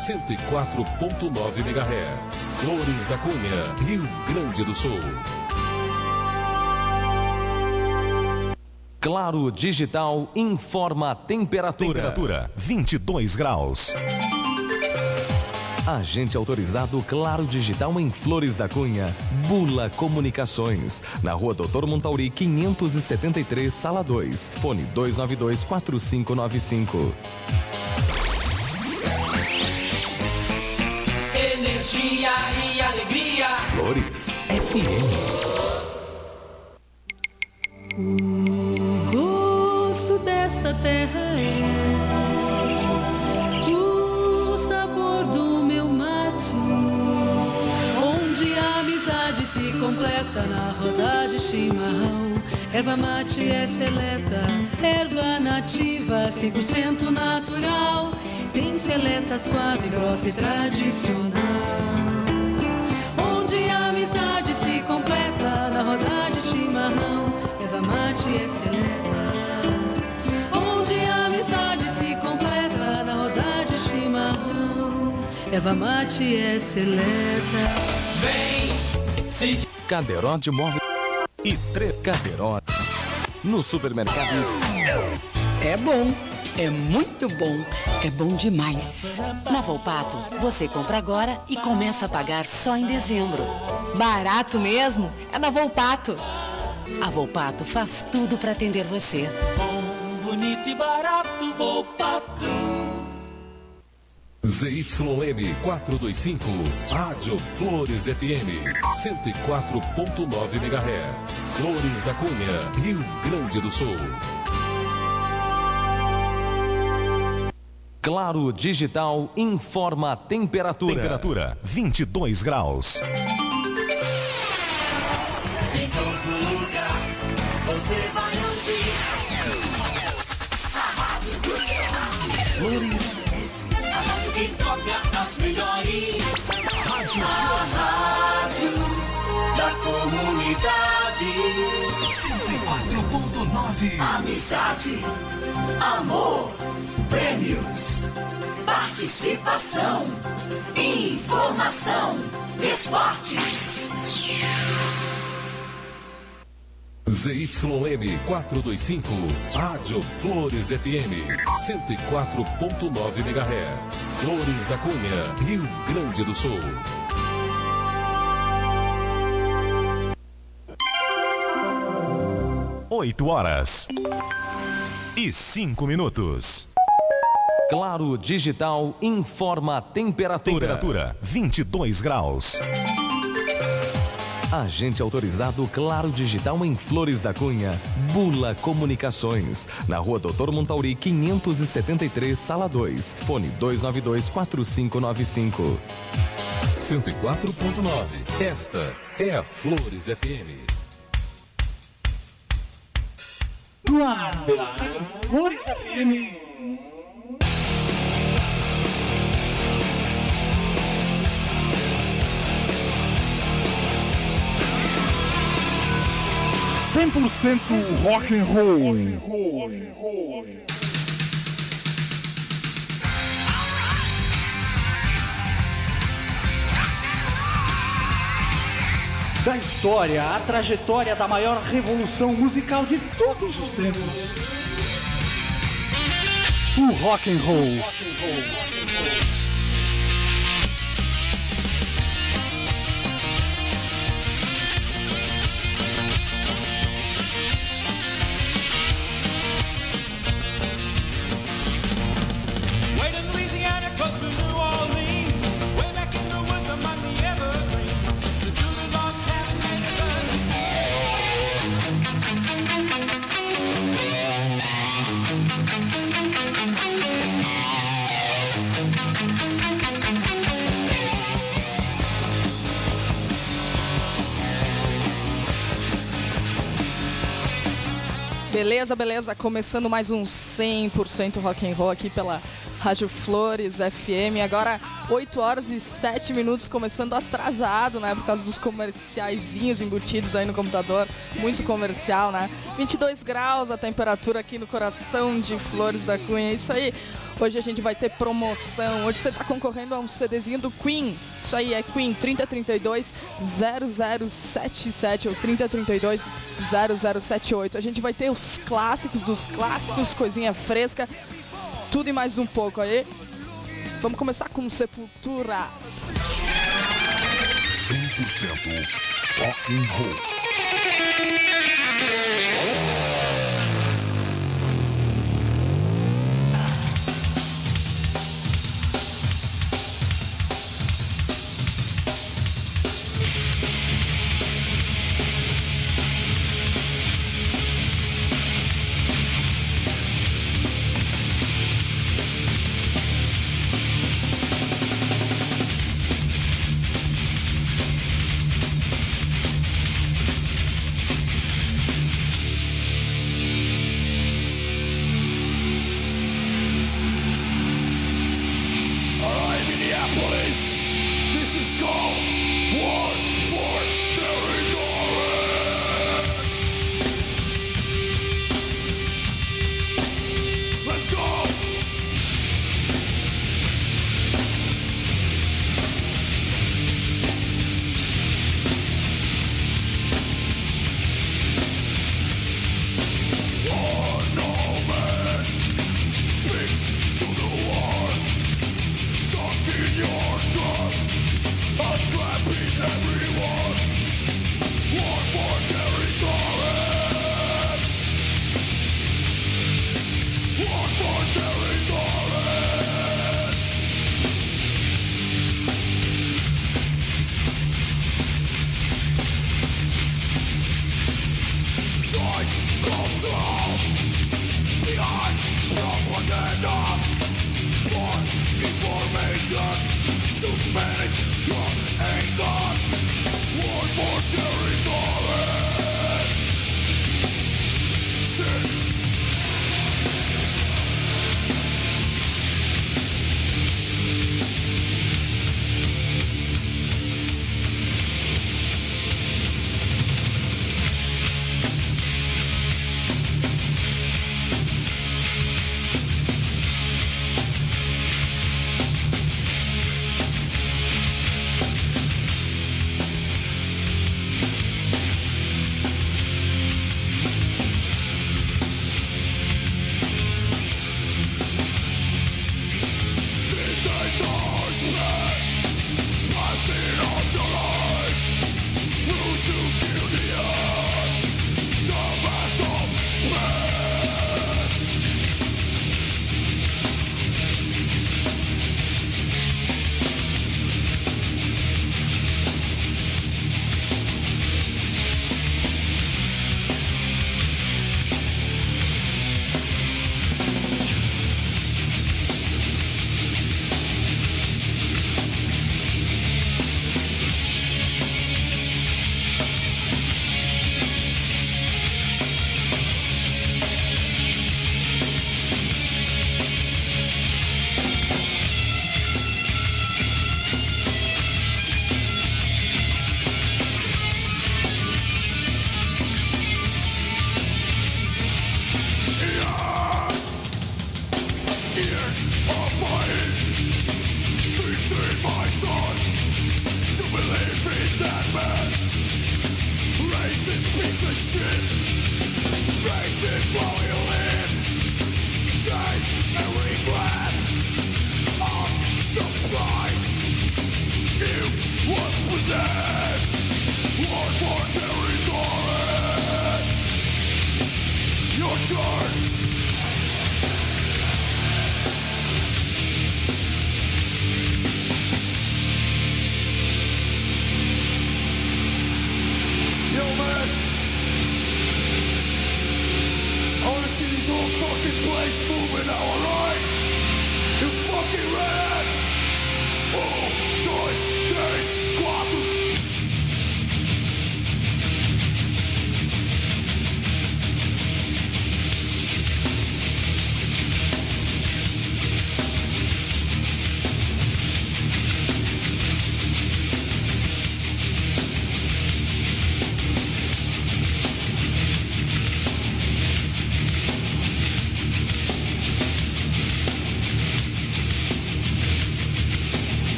104.9 MHz. Flores da Cunha, Rio Grande do Sul. Claro Digital informa a temperatura. Temperatura 22 graus. Agente autorizado Claro Digital em Flores da Cunha, Bula Comunicações, na Rua Doutor Montauri 573, Sala 2, fone 292-4595. Energia e alegria. Flores FM. O gosto dessa terra é o sabor do meu mate, onde a amizade se completa na roda de chimarrão. Erva mate é seleta, erva nativa 100% natural. Tem seleta suave, grossa e tradicional, onde a amizade se completa na roda de chimarrão. Erva mate é seleta, onde a amizade se completa na roda de chimarrão. Erva mate é seleta. Vem, se Caderote Móvel e Caderote. No supermercado. É bom. É muito bom. É bom demais. Na Volpato, você compra agora e começa a pagar só em dezembro. Barato mesmo? É na Volpato. A Volpato faz tudo para atender você. bom, bonito e barato, Volpato. ZYM 425, Rádio Flores FM, 104.9 MHz. Flores da Cunha, Rio Grande do Sul. Claro Digital informa a temperatura. Temperatura 22 graus. Em todo lugar, você vai ouvir a rádio do seu. Flores. A rádio que toca as melhores. A rádio da comunidade. 104.9. Amizade, amor, prêmios, participação, informação, esporte. ZYM 425, Rádio Flores FM, 104.9 MHz. Flores da Cunha, Rio Grande do Sul. Oito horas e 5 minutos. Claro Digital informa a temperatura. Temperatura 22 graus. Agente autorizado Claro Digital em Flores da Cunha, Bula Comunicações, na Rua Doutor Montauri 573, Sala 2, fone 292-4595. 104.9. Esta é a Flores FM. No ar, pela Rádio Flores FM. ...100% rock and roll. Da história, a trajetória da maior revolução musical de todos os tempos. O rock and roll. Beleza, beleza. Começando mais um 100% rock and roll aqui pela Rádio Flores FM. Agora 8 horas e 7 minutos, começando atrasado, né? Por causa dos comerciaizinhos embutidos aí no computador. Muito comercial, né? 22 graus a temperatura aqui no coração de Flores da Cunha. É isso aí. Hoje a gente vai ter promoção. Hoje você tá concorrendo a um CDzinho do Queen. Isso aí é Queen 3032-0077 ou 3032-0078. A gente vai ter os clássicos dos clássicos, coisinha fresca, tudo e mais um pouco aí. Vamos começar com Sepultura. 100% rock and roll.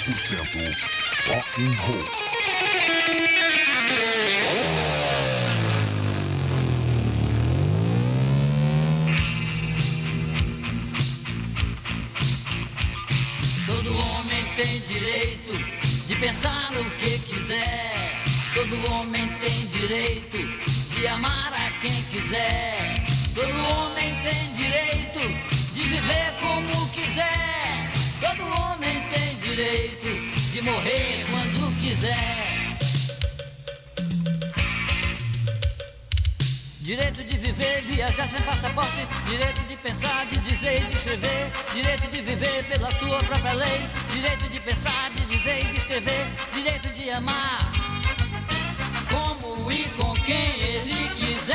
100% rock and roll. Todo homem tem direito de pensar o que quiser. Todo homem tem direito de amar a quem quiser. Todo homem tem direito de viver como quiser. Todo homem tem direito de morrer quando quiser. Direito de viver, viajar sem passaporte. Direito de pensar, de dizer e de escrever. Direito de viver pela sua própria lei. Direito de pensar, de dizer e de escrever. Direito de amar como e com quem ele quiser.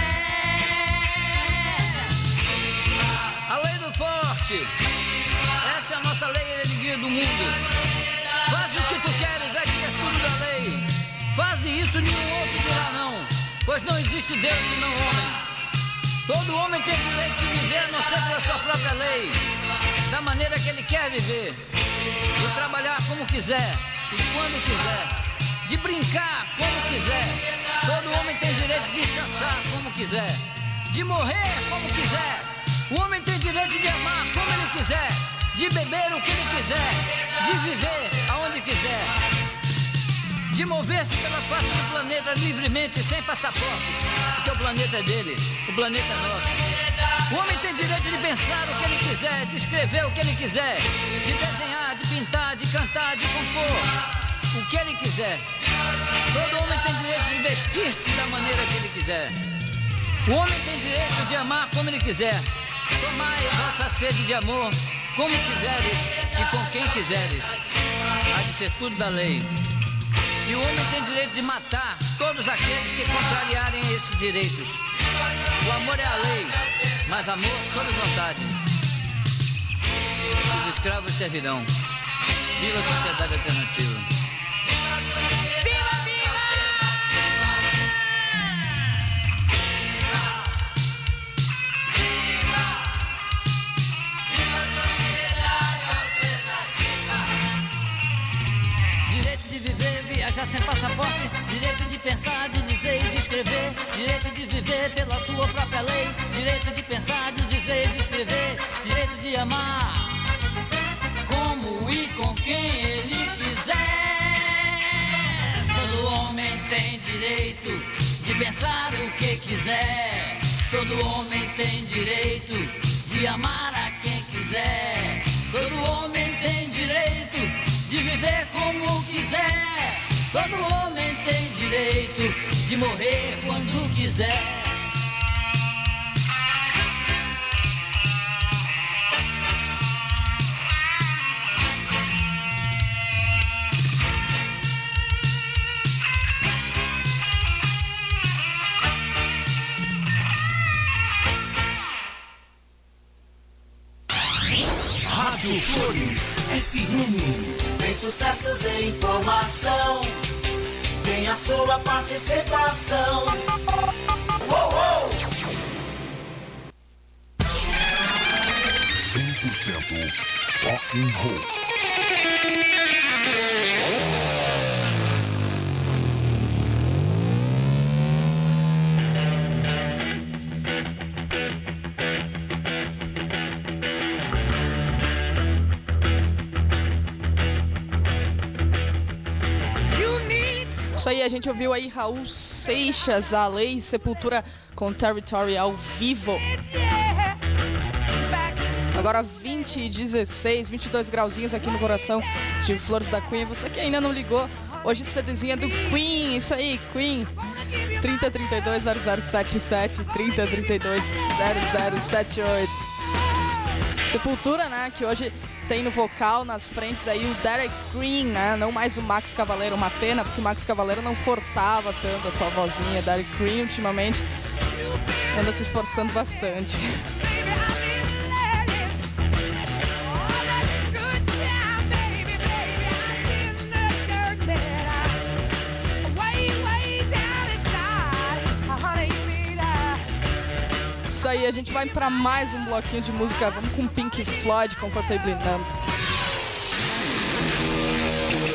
A lei do forte, essa é a nossa lei, a alegria do mundo. Faz o que tu queres, é que é tudo da lei. Faze isso, nenhum outro dirá não, pois não existe Deus e não homem. Todo homem tem direito de viver, a não ser pela sua própria lei, da maneira que ele quer viver, de trabalhar como quiser e quando quiser, de brincar como quiser. Todo homem tem direito de descansar como quiser, de morrer como quiser. O homem tem direito de amar como ele quiser, de beber o que ele quiser, de viver aonde quiser, de mover-se pela face do planeta livremente, sem passaportes, porque o planeta é dele, o planeta é nosso. O homem tem direito de pensar o que ele quiser, de escrever o que ele quiser, de desenhar, de pintar, de cantar, de compor o que ele quiser. Todo homem tem direito de vestir-se da maneira que ele quiser. O homem tem direito de amar como ele quiser. Tomai vossa sede de amor como quiseres e com quem quiseres. Há de ser tudo da lei. E o homem tem direito de matar todos aqueles que contrariarem esses direitos. O amor é a lei, mas amor sob vontade. Os escravos servirão. Viva a sociedade alternativa. Viajar sem passaporte, direito de pensar, de dizer e de escrever, direito de viver pela sua própria lei, direito de pensar, de dizer e de escrever, direito de amar como e com quem ele quiser. Todo homem tem direito de pensar o que quiser. Todo homem tem direito de amar a quem quiser. Todo homem tem direito de viver como quiser. Todo homem tem direito de morrer quando quiser. Rádio Flores FM. Tem sucessos e informação, tem a sua participação. Uou, uou. 100% rock and roll. Isso aí, a gente ouviu aí Raul Seixas, A Lei, Sepultura com Territory ao vivo. Agora 22 grauzinhos aqui no coração de Flores da Cunha. Você que ainda não ligou, hoje CDzinha do Queen, isso aí, Queen. 3032-0077, 3032-0078. Sepultura, né, que hoje tem no vocal, nas frentes aí, o Derek Green, né, não mais o Max Cavalera. Uma pena, porque o Max Cavalera não forçava tanto a sua vozinha. Derek Green, ultimamente, anda se esforçando bastante. Isso aí, a gente vai pra mais um bloquinho de música. Vamos com Pink Floyd, Comfortably Numb.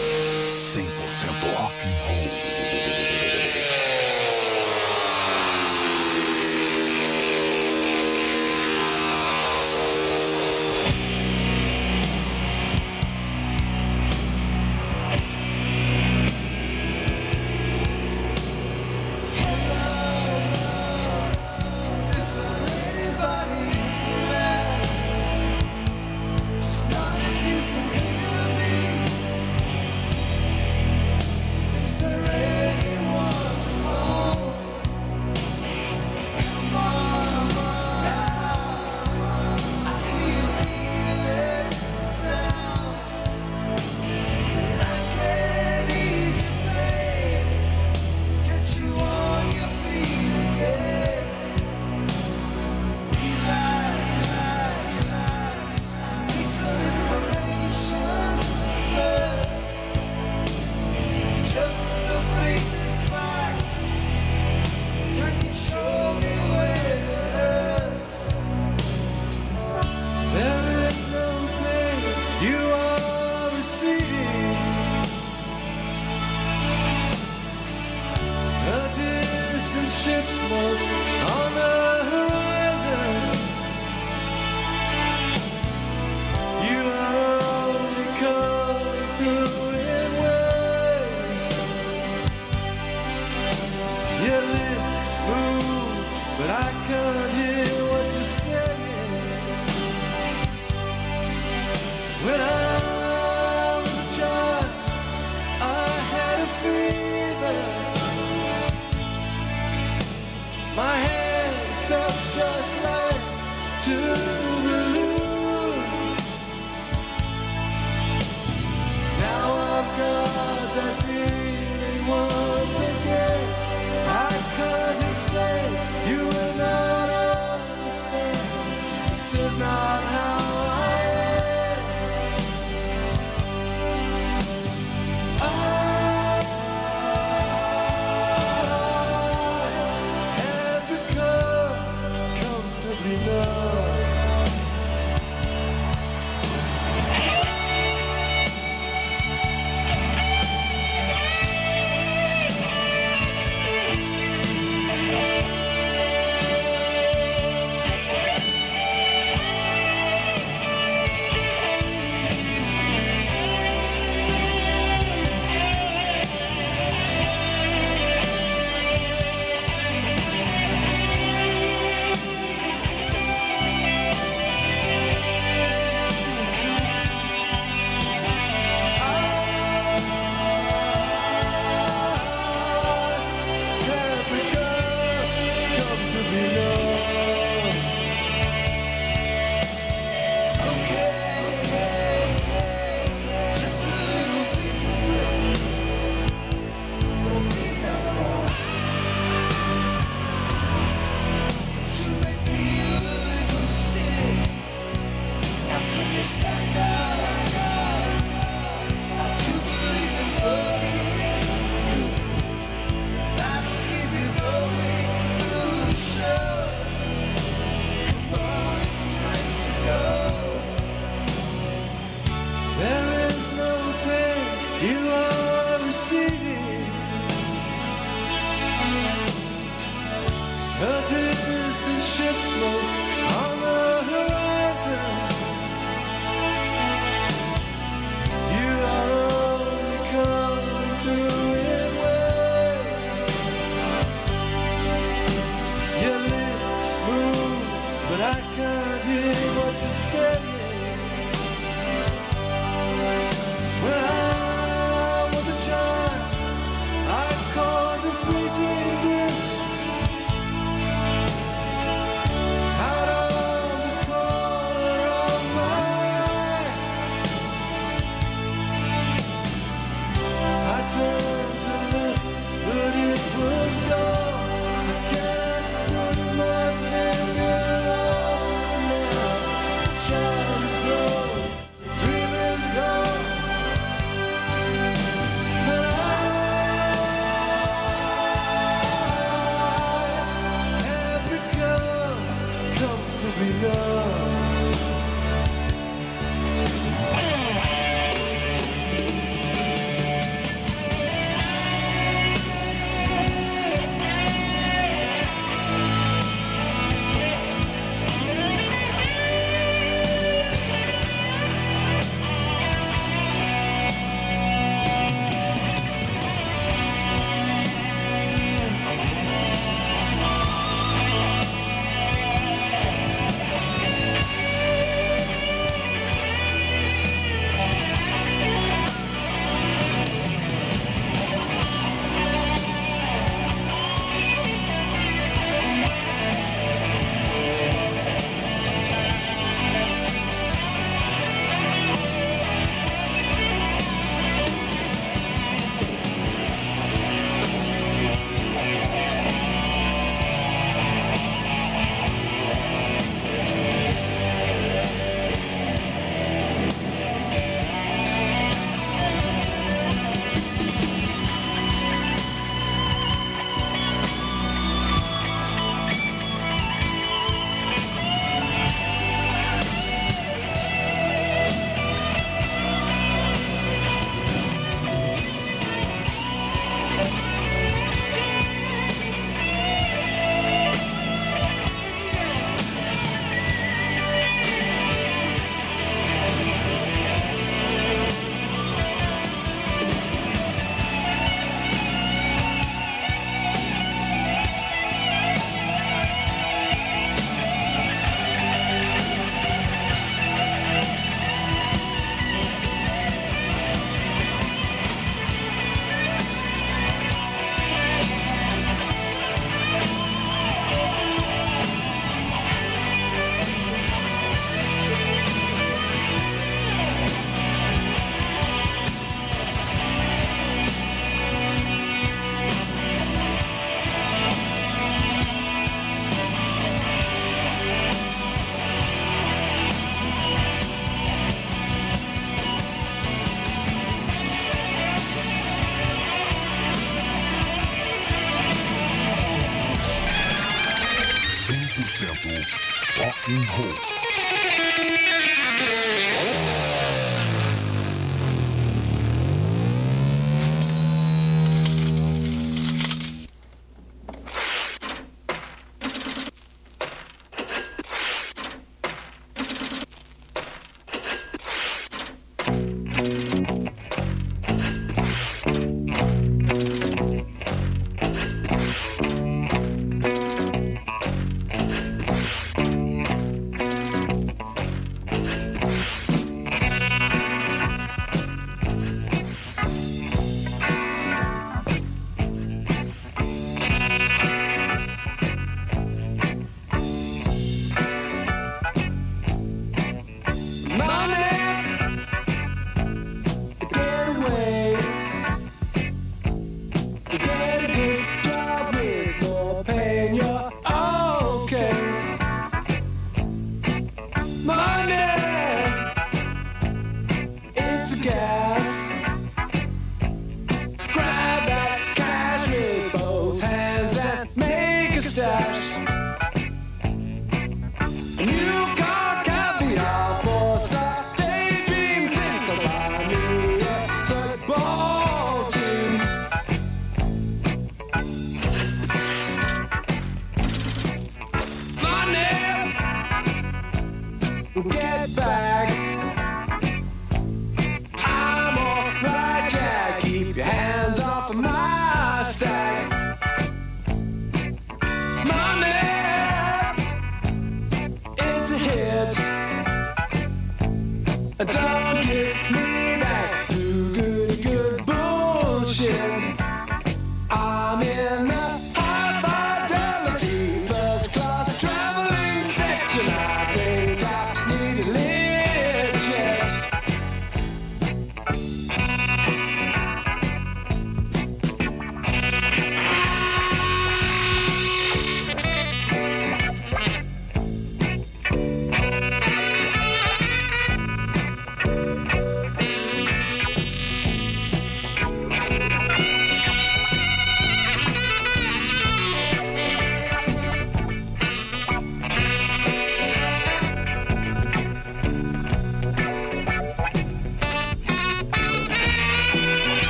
Child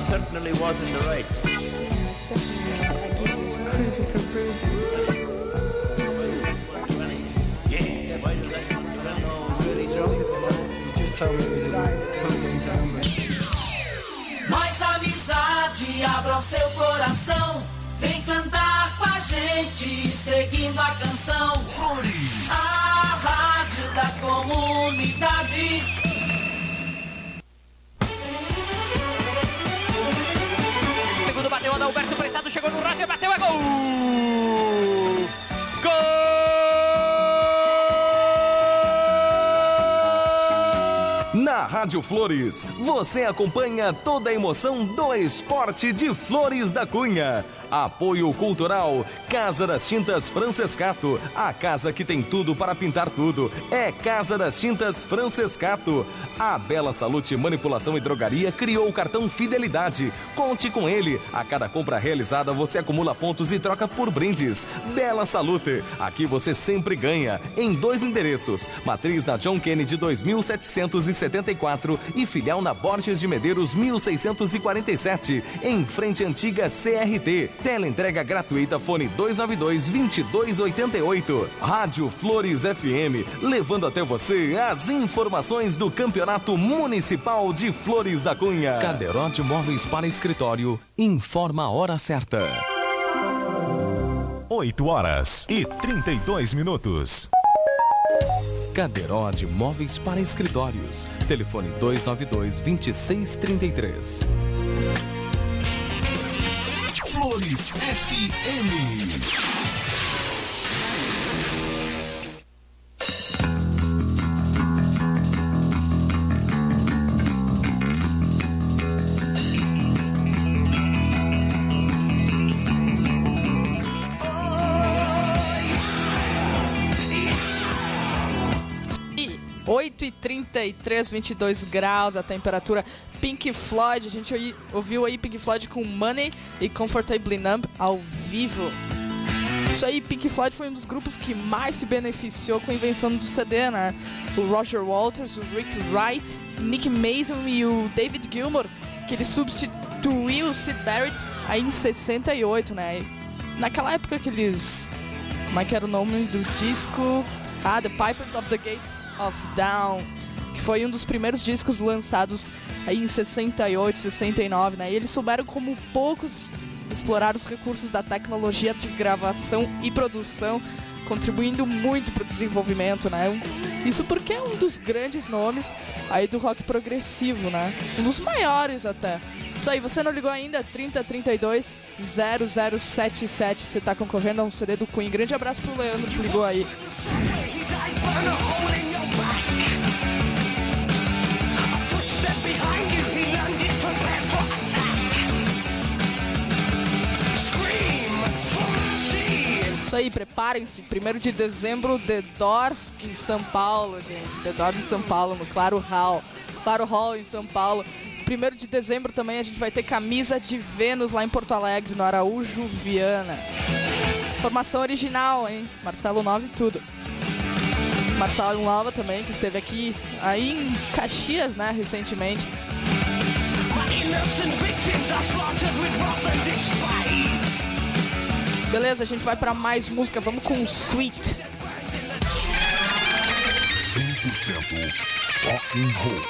certainly was in the right. Yes, definitely. I guess he was cruising for bruising. Yeah, why did I know I was really drunk at the time? You just told me it was a pumpkin sandwich. Mais amizade, abra o seu coração. Vem cantar com a gente, seguindo a canção. A rádio da comunidade. Segundo bateu, Adalberto Prestado chegou no raio, bateu, é gol! Gol! Na Rádio Flores, você acompanha toda a emoção do esporte de Flores da Cunha. Apoio Cultural, Casa das Tintas Francescato, a casa que tem tudo para pintar tudo. É Casa das Tintas Francescato. A Bela Salute Manipulação e Drogaria criou o cartão Fidelidade. Conte com ele. A cada compra realizada você acumula pontos e troca por brindes. Bela Salute, aqui você sempre ganha. Em 2 endereços, matriz na John Kennedy 2774 e filial na Borges de Medeiros 1647, em frente à antiga CRT. Teleentrega gratuita, fone 292-2288. Rádio Flores FM, levando até você as informações do Campeonato Municipal de Flores da Cunha. Caderote Móveis para Escritório, informa a hora certa. 8h32. Caderote Móveis para Escritórios, telefone 292-2633. Flores FM. E 8h33, 22 graus a temperatura. Pink Floyd, a gente ouviu aí Pink Floyd com Money e Comfortably Numb ao vivo. Isso aí, Pink Floyd foi um dos grupos que mais se beneficiou com a invenção do CD, né? O Roger Waters, o Rick Wright, Nick Mason e o David Gilmour, que ele substituiu o Syd Barrett aí em 68, né? Naquela época que eles... Como é que era o nome do disco? The Pipers of the Gates of Dawn, que foi um dos primeiros discos lançados aí em 68, 69, né? E eles souberam como poucos explorar os recursos da tecnologia de gravação e produção, contribuindo muito para o desenvolvimento, né? Isso porque é um dos grandes nomes aí do rock progressivo, né? Um dos maiores até. Isso aí, você não ligou ainda? 3032-0077, você tá concorrendo a um CD do Queen. Grande abraço pro Leandro que ligou aí. Isso aí, preparem-se. 1º de dezembro, The Doors em São Paulo, gente. The Doors em São Paulo, no Claro Hall. Claro Hall em São Paulo. 1º de dezembro também a gente vai ter Camisa de Vênus lá em Porto Alegre, no Araújo Viana. Formação original, hein? Marcelo Nova e tudo. Marcelo Nova também, que esteve aqui aí em Caxias, né, recentemente. Beleza, a gente vai pra mais música, vamos com Sweet. 100% rock and roll.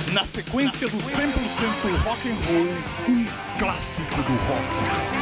Na sequência do 100% rock and roll, um clássico do rock.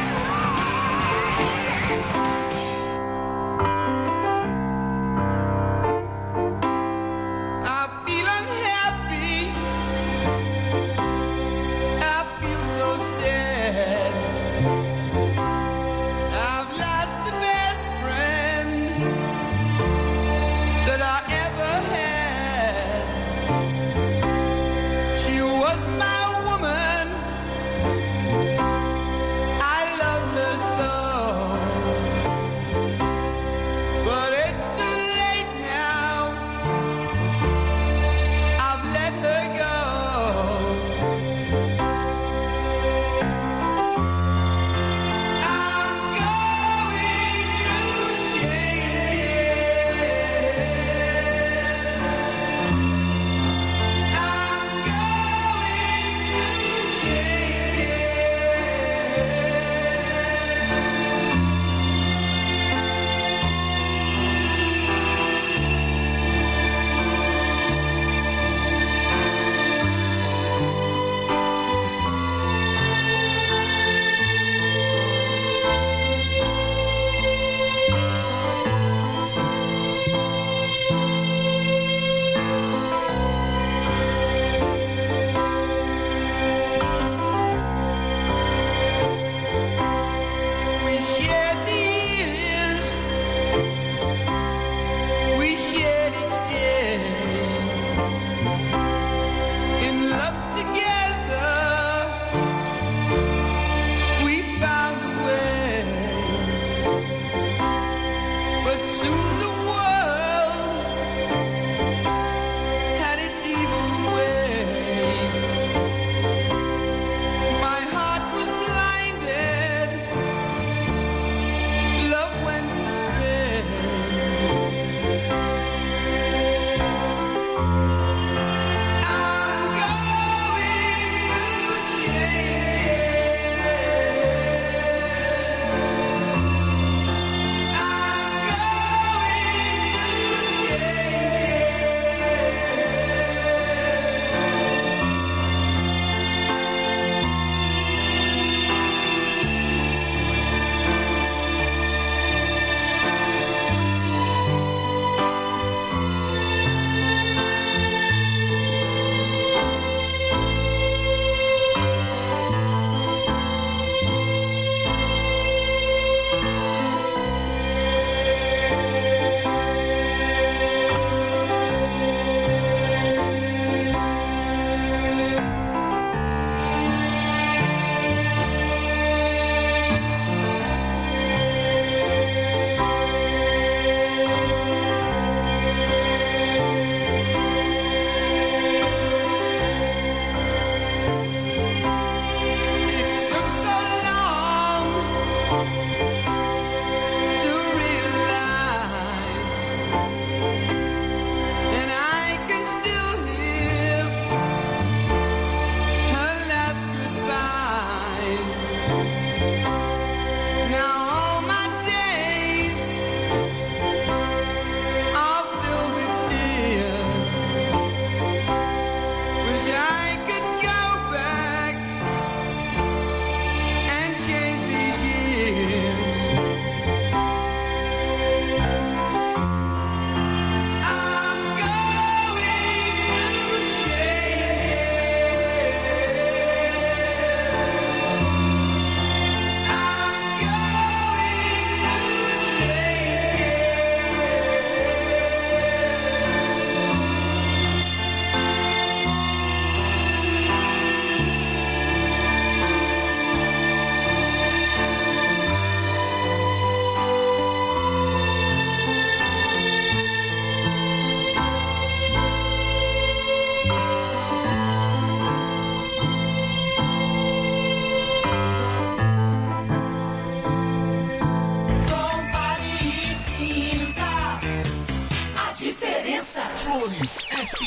Flores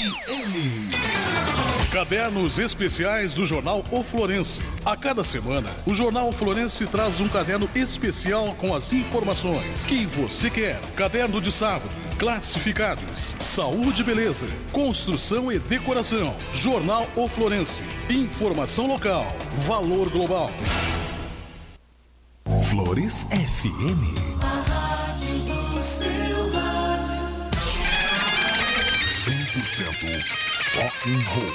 FM. Cadernos especiais do Jornal O Florense. A cada semana, o Jornal O Florense traz um caderno especial com as informações que você quer. Caderno de sábado, Classificados, saúde e beleza, construção e decoração. Jornal O Florense, informação local, valor global. Flores FM. A rádio do seu rádio. 100% rock and roll.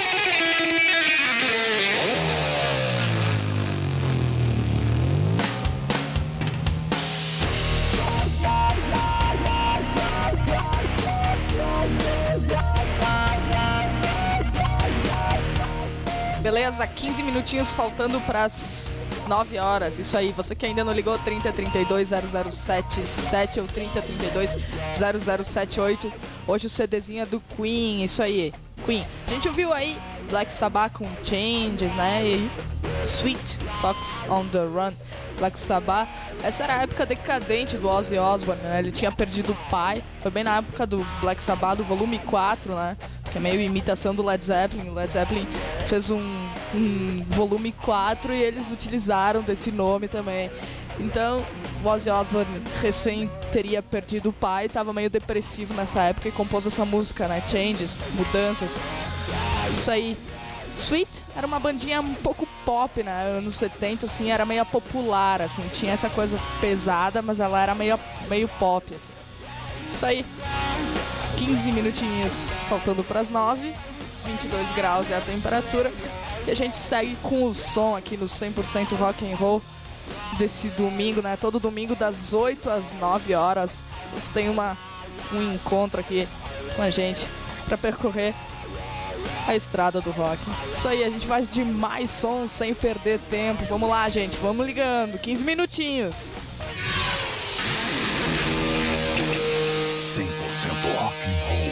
Beleza, 15 minutinhos faltando para as 9 horas. Isso aí, você que ainda não ligou, 3032-0077 ou 3032-0078. Hoje o CDzinho é do Queen, isso aí, Queen. A gente ouviu aí Black Sabbath com Changes, né? E Sweet Fox on the Run, Black Sabbath. Essa era a época decadente do Ozzy Osbourne, né? Ele tinha perdido o pai. Foi bem na época do Black Sabbath, do volume 4, né? Que é meio imitação do Led Zeppelin. O Led Zeppelin fez um volume 4 e eles utilizaram desse nome também. Então, o Ozzy Osbourne recém teria perdido o pai, estava meio depressivo nessa época e compôs essa música, né? Changes, mudanças. Isso aí. Sweet era uma bandinha um pouco pop, né? Anos 70, assim, era meio popular, assim. Tinha essa coisa pesada, mas ela era meio pop, assim. Isso aí. 15 minutinhos faltando para as 9. 22 graus é a temperatura. E a gente segue com o som aqui no 100% Rock and Roll desse domingo, né? Todo domingo das 8 às 9 horas. Você tem um encontro aqui com a gente para percorrer a estrada do rock. Isso aí, a gente vai de mais som sem perder tempo. Vamos lá, gente, vamos ligando. 15 minutinhos. 100% rock and roll.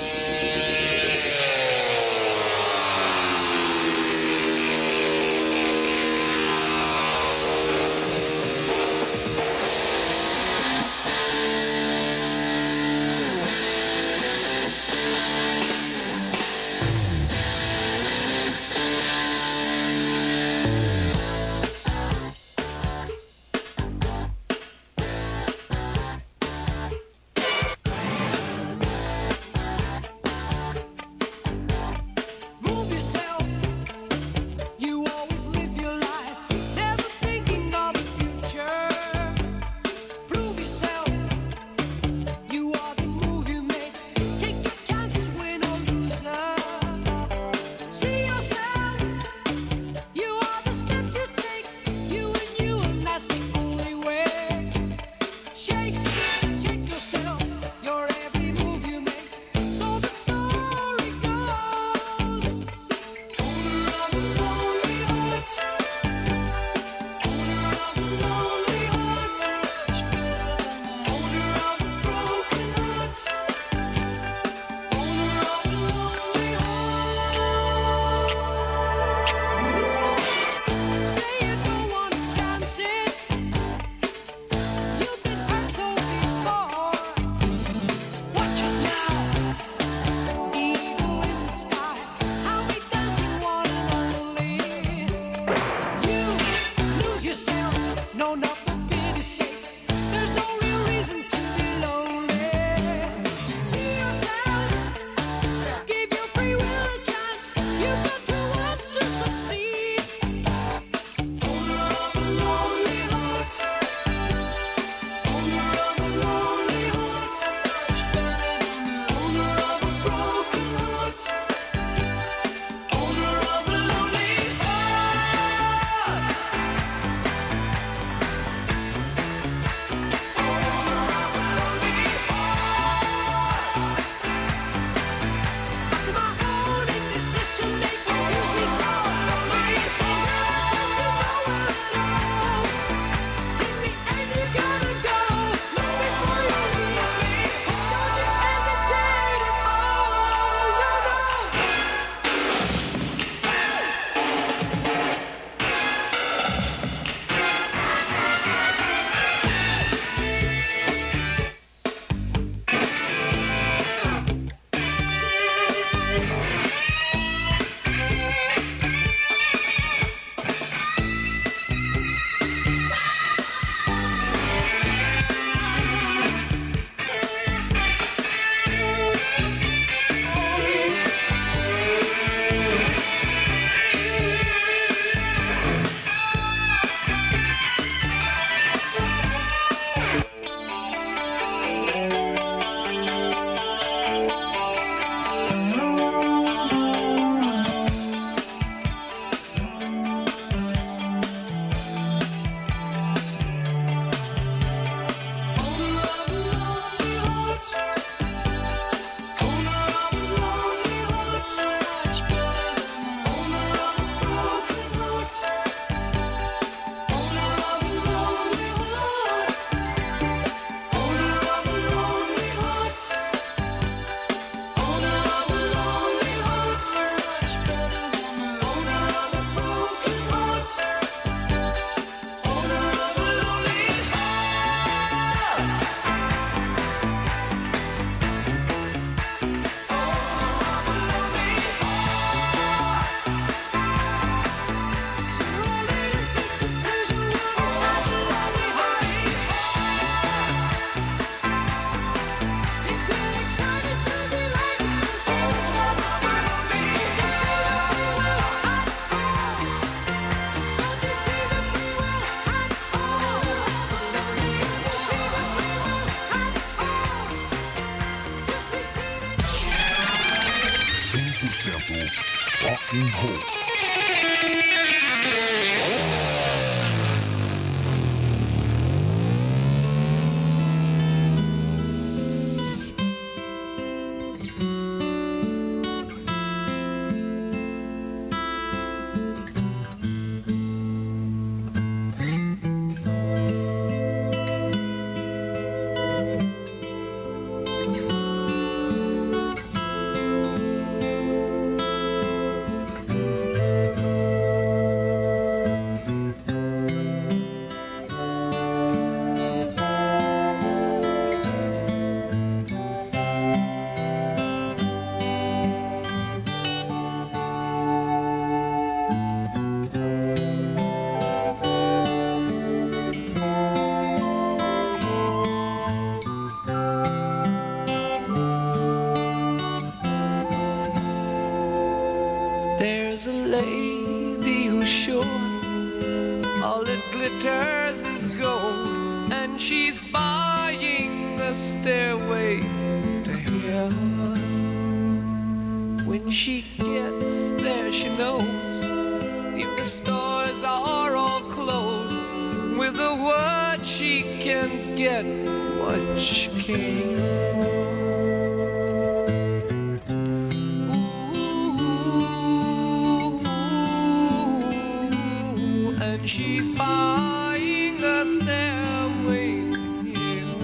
Rock and Roll. There's a lady who's sure all that glitters is gold, and she's buying a stairway to heaven. When she gets there, she knows if the stores are all closed, with a word she can get what she came for. She's buying a stairway here.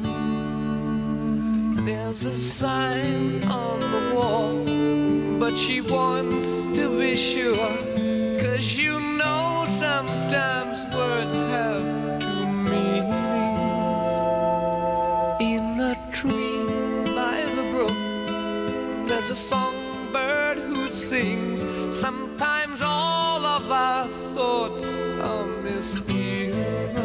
There's a sign on the wall, but she wants to be sure, 'cause you know sometimes words have two meanings. In a tree by the brook, there's a songbird who sings. Sometimes all of our thoughts are misgiven.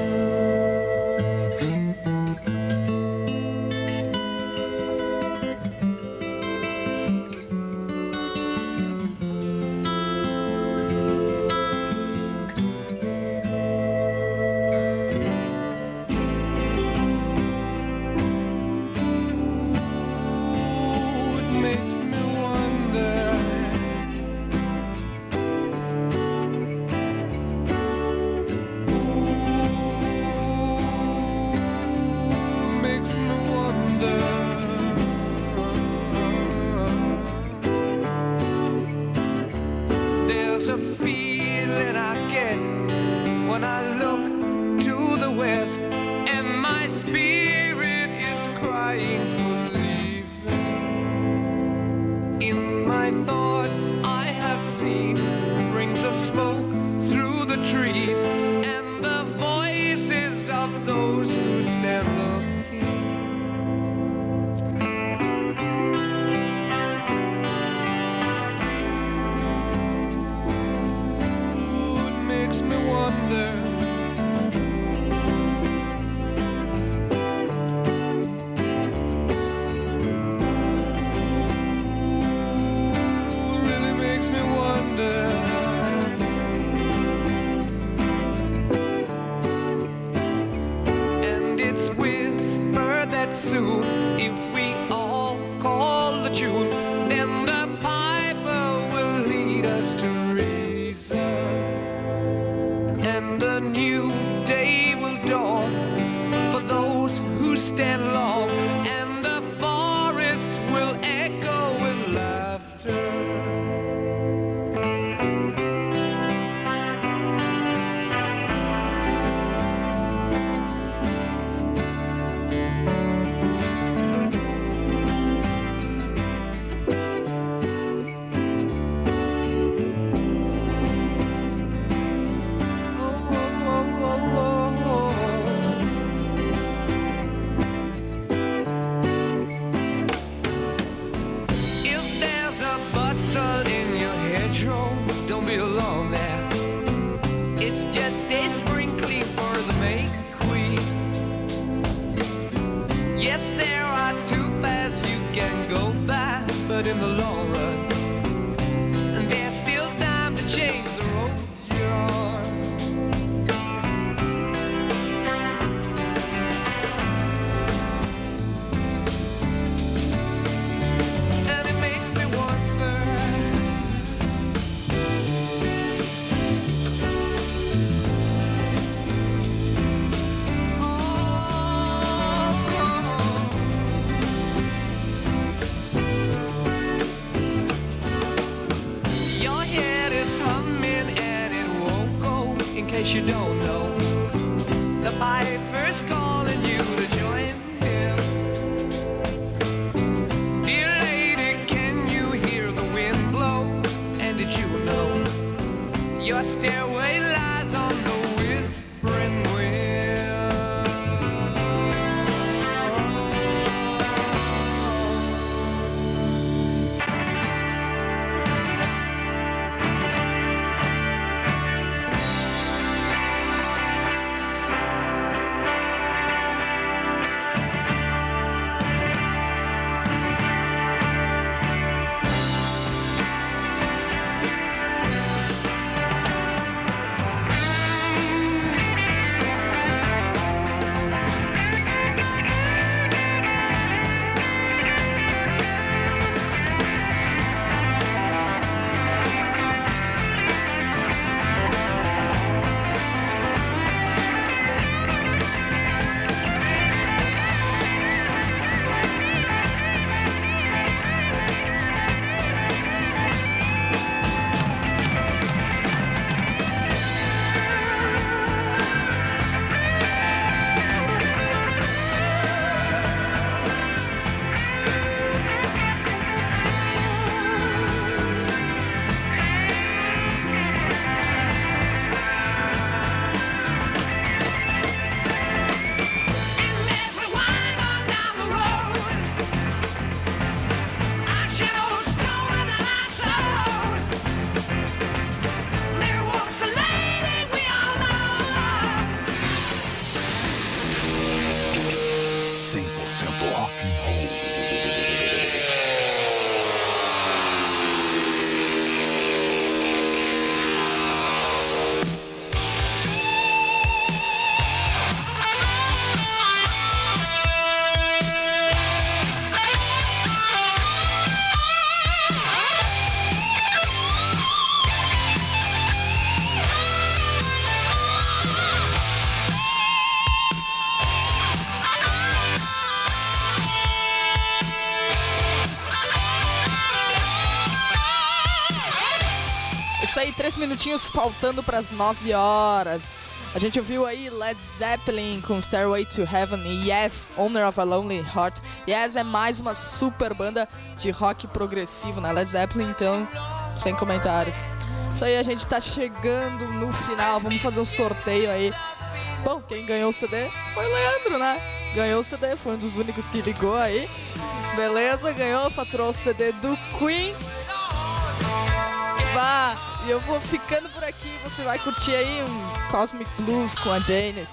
There's a feeling I get when I look to the west, and my spirit is crying for leaving. In my thoughts I have seen rings of smoke through the trees, and the voices of those who stand looking. Soon, if we all call the tune, then the piper will lead us to reason, and a come in and it won't go. In case you don't know, the piper's calling you to join him. Dear lady, can you hear the wind blow? And did you know your stairway lies on the whispering wind? Isso aí, 3 minutinhos faltando para as 9 horas. A gente ouviu aí Led Zeppelin com Stairway to Heaven e Yes, Owner of a Lonely Heart. Yes é mais uma super banda de rock progressivo, né? Led Zeppelin, então, sem comentários. Isso aí, a gente tá chegando no final, vamos fazer um sorteio aí. Bom, quem ganhou o CD foi o Leandro, né? Ganhou o CD, foi um dos únicos que ligou aí. Beleza, ganhou, faturou o CD do Queen. Vá, e eu vou ficando por aqui, você vai curtir aí um Cosmic Blues com a Janis.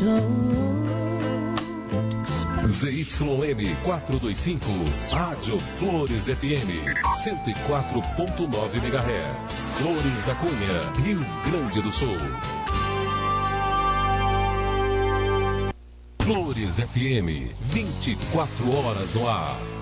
ZYM 425, Rádio Flores FM, 104.9 MHz, Flores da Cunha, Rio Grande do Sul. Flores FM, 24 horas no ar.